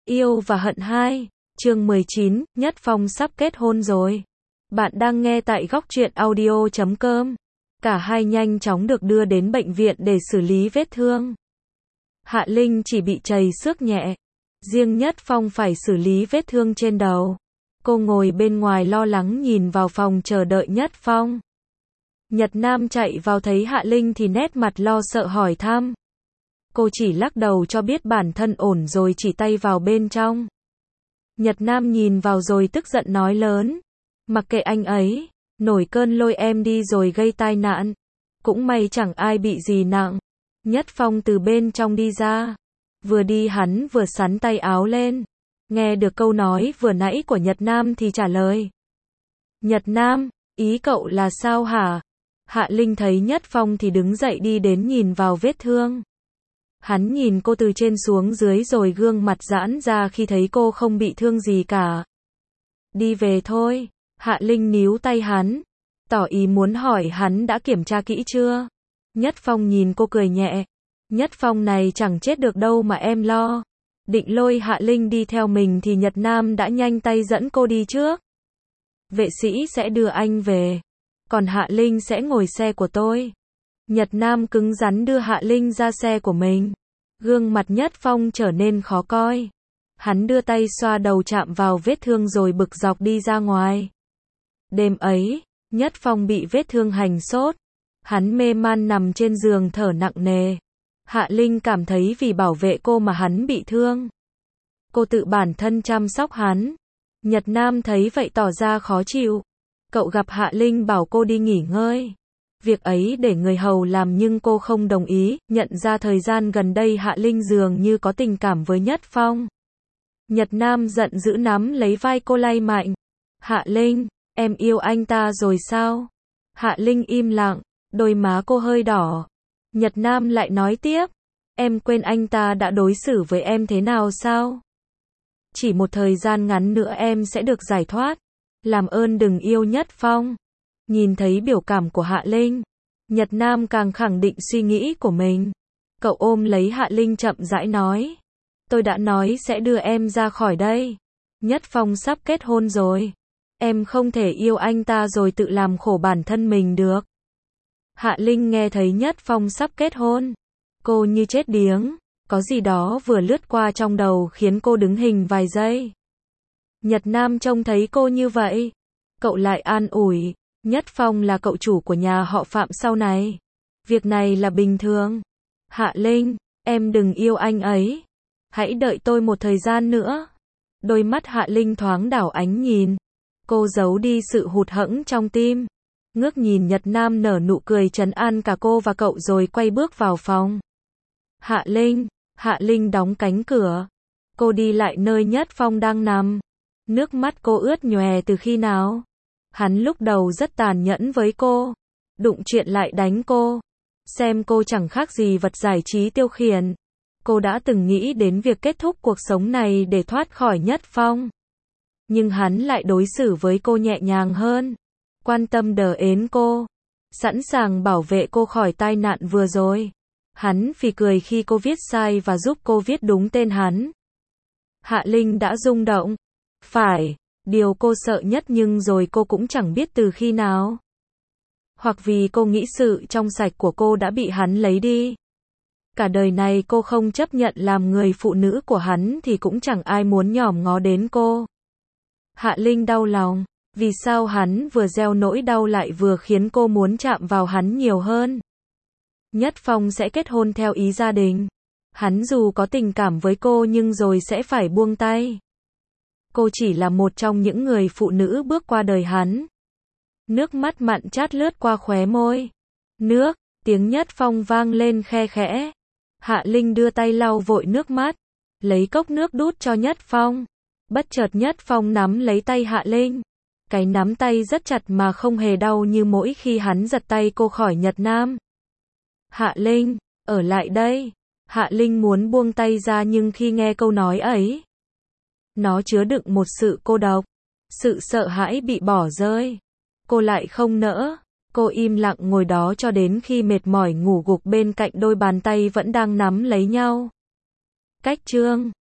Yêu và hận 2, chương 19, Nhất Phong sắp kết hôn rồi. Bạn đang nghe tại góc truyện audio.com. Cả hai nhanh chóng được đưa đến bệnh viện để xử lý vết thương. Hạ Linh chỉ bị trầy xước nhẹ. Riêng Nhất Phong phải xử lý vết thương trên đầu. Cô ngồi bên ngoài lo lắng nhìn vào phòng chờ đợi Nhất Phong. Nhật Nam chạy vào thấy Hạ Linh thì nét mặt lo sợ hỏi thăm. Cô chỉ lắc đầu cho biết bản thân ổn rồi chỉ tay vào bên trong. Nhật Nam nhìn vào rồi tức giận nói lớn. Mặc kệ anh ấy, nổi cơn lôi em đi rồi gây tai nạn. Cũng may chẳng ai bị gì nặng. Nhất Phong từ bên trong đi ra. Vừa đi hắn vừa xắn tay áo lên. Nghe được câu nói vừa nãy của Nhật Nam thì trả lời. Nhật Nam, ý cậu là sao hả? Hạ Linh thấy Nhất Phong thì đứng dậy đi đến nhìn vào vết thương. Hắn nhìn cô từ trên xuống dưới rồi gương mặt giãn ra khi thấy cô không bị thương gì cả. Đi về thôi. Hạ Linh níu tay hắn, tỏ ý muốn hỏi hắn đã kiểm tra kỹ chưa. Nhất Phong nhìn cô cười nhẹ. Nhất Phong này chẳng chết được đâu mà em lo. Định lôi Hạ Linh đi theo mình thì Nhật Nam đã nhanh tay dẫn cô đi trước. Vệ sĩ sẽ đưa anh về. Còn Hạ Linh sẽ ngồi xe của tôi. Nhật Nam cứng rắn đưa Hạ Linh ra xe của mình. Gương mặt Nhất Phong trở nên khó coi. Hắn đưa tay xoa đầu chạm vào vết thương rồi bực dọc đi ra ngoài. Đêm ấy, Nhất Phong bị vết thương hành sốt. Hắn mê man nằm trên giường thở nặng nề. Hạ Linh cảm thấy vì bảo vệ cô mà hắn bị thương. Cô tự bản thân chăm sóc hắn. Nhật Nam thấy vậy tỏ ra khó chịu. Cậu gặp Hạ Linh bảo cô đi nghỉ ngơi. Việc ấy để người hầu làm nhưng cô không đồng ý, nhận ra thời gian gần đây Hạ Linh dường như có tình cảm với Nhất Phong. Nhật Nam giận dữ nắm lấy vai cô lay mạnh. Hạ Linh, em yêu anh ta rồi sao? Hạ Linh im lặng, đôi má cô hơi đỏ. Nhật Nam lại nói tiếp, em quên anh ta đã đối xử với em thế nào sao? Chỉ một thời gian ngắn nữa em sẽ được giải thoát. Làm ơn đừng yêu Nhất Phong. Nhìn thấy biểu cảm của Hạ Linh, Nhật Nam càng khẳng định suy nghĩ của mình. Cậu ôm lấy Hạ Linh chậm rãi nói. Tôi đã nói sẽ đưa em ra khỏi đây. Nhất Phong sắp kết hôn rồi. Em không thể yêu anh ta rồi tự làm khổ bản thân mình được. Hạ Linh nghe thấy Nhất Phong sắp kết hôn. Cô như chết điếng. Có gì đó vừa lướt qua trong đầu khiến cô đứng hình vài giây. Nhật Nam trông thấy cô như vậy. Cậu lại an ủi. Nhất Phong là cậu chủ của nhà họ Phạm sau này. Việc này là bình thường. Hạ Linh, em đừng yêu anh ấy. Hãy đợi tôi một thời gian nữa. Đôi mắt Hạ Linh thoáng đảo ánh nhìn. Cô giấu đi sự hụt hẫng trong tim. Ngước nhìn Nhật Nam nở nụ cười trấn an cả cô và cậu rồi quay bước vào phòng. Hạ Linh đóng cánh cửa. Cô đi lại nơi Nhất Phong đang nằm. Nước mắt cô ướt nhòe từ khi nào? Hắn lúc đầu rất tàn nhẫn với cô. Đụng chuyện lại đánh cô. Xem cô chẳng khác gì vật giải trí tiêu khiển. Cô đã từng nghĩ đến việc kết thúc cuộc sống này để thoát khỏi Nhất Phong. Nhưng hắn lại đối xử với cô nhẹ nhàng hơn. Quan tâm đờ ến cô. Sẵn sàng bảo vệ cô khỏi tai nạn vừa rồi. Hắn phì cười khi cô viết sai và giúp cô viết đúng tên hắn. Hạ Linh đã rung động. Phải, điều cô sợ nhất nhưng rồi cô cũng chẳng biết từ khi nào. Hoặc vì cô nghĩ sự trong sạch của cô đã bị hắn lấy đi. Cả đời này cô không chấp nhận làm người phụ nữ của hắn thì cũng chẳng ai muốn nhòm ngó đến cô. Hạ Linh đau lòng. Vì sao hắn vừa gieo nỗi đau lại vừa khiến cô muốn chạm vào hắn nhiều hơn. Nhất Phong sẽ kết hôn theo ý gia đình. Hắn dù có tình cảm với cô nhưng rồi sẽ phải buông tay. Cô chỉ là một trong những người phụ nữ bước qua đời hắn. Nước mắt mặn chát lướt qua khóe môi. Nước, tiếng Nhất Phong vang lên khe khẽ. Hạ Linh đưa tay lau vội nước mắt. Lấy cốc nước đút cho Nhất Phong. Bất chợt Nhất Phong nắm lấy tay Hạ Linh. Cái nắm tay rất chặt mà không hề đau như mỗi khi hắn giật tay cô khỏi Nhật Nam. Hạ Linh, ở lại đây. Hạ Linh muốn buông tay ra nhưng khi nghe câu nói ấy, nó chứa đựng một sự cô độc, sự sợ hãi bị bỏ rơi. Cô lại không nỡ. Cô im lặng ngồi đó cho đến khi mệt mỏi ngủ gục bên cạnh đôi bàn tay vẫn đang nắm lấy nhau. Cách chương